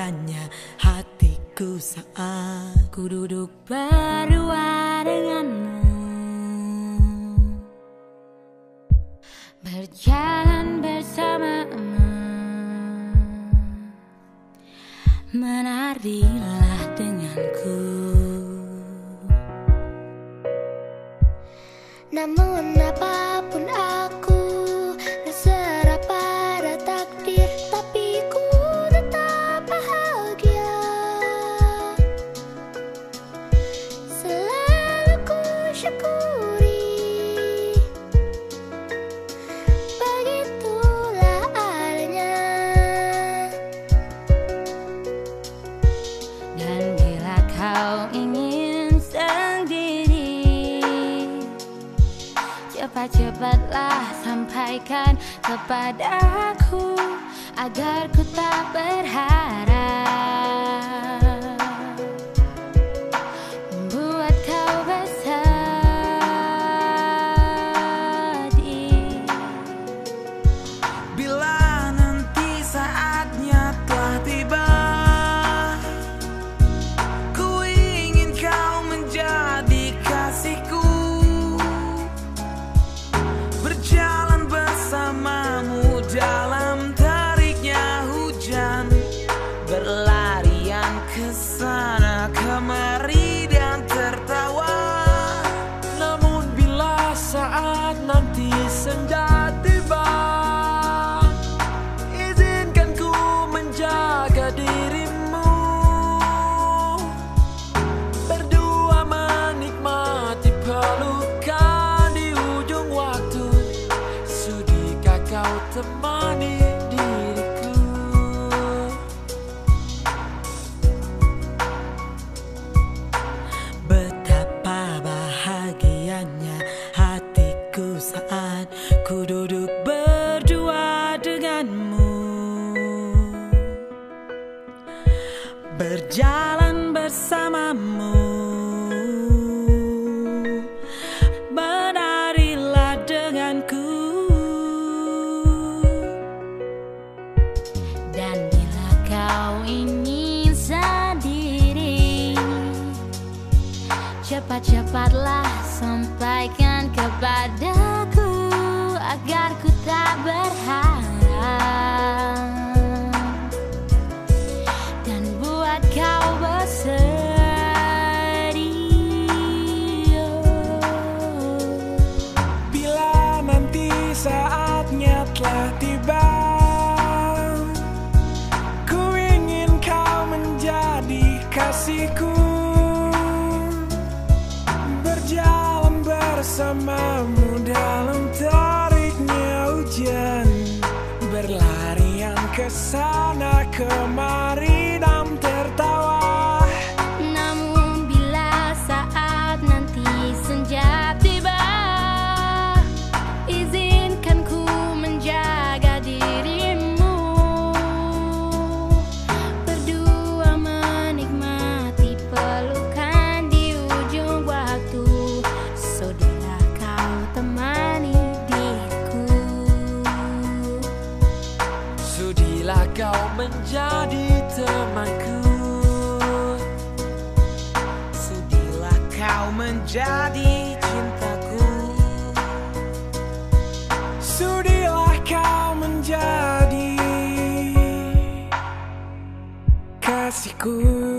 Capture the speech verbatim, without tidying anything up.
bahagianya hatiku saat ku duduk berdua denganmu, berjalan bersamamu. Menarilah denganku. Namun apapun aku terserah pada takdir, tapi ku tetap bahagia. Selalu ku syukuri, begitulah adanya. Dan bila kau ingin sendiri, cepat-cepatlah sampaikan kepadaku agar ku tak berharap membuat kau bersedih. Bila nanti saatnya telah tiba, ku ingin kau menjadi kasihku, berjalan bersamamu dalam teriknya hujan, berlarian ke sana kemari dan tertawa. Namun bila saat nanti senja tiba, izinkan ku menjaga dirimu, berdua menikmati pelukan di ujung waktu. Sudikah kau temani diriku? Betapa bahagianya hatiku saat ku duduk berdua denganmu, berjalan bersamamu. Menarilah denganku. Dan bila kau ingin sendiri, cepat-cepatlah sampaikan kepadaku agar ku tak berharap dan buat kau bersedih. Bila nanti saatnya telah tiba, ku ingin kau menjadi kasihku, berjalan bersamamu dalam teriknya hujan, berlarian ke sana kemari dan tertawa. Namun bila saat nanti senja tiba, izinkan ku menjaga dirimu, berdua menikmati pelukan di ujung waktu. Sudilah kau temani diriku, Sudilah kau menjadi temanku, Sudilah kau menjadi cintaku, sudilah kau menjadi kasihku.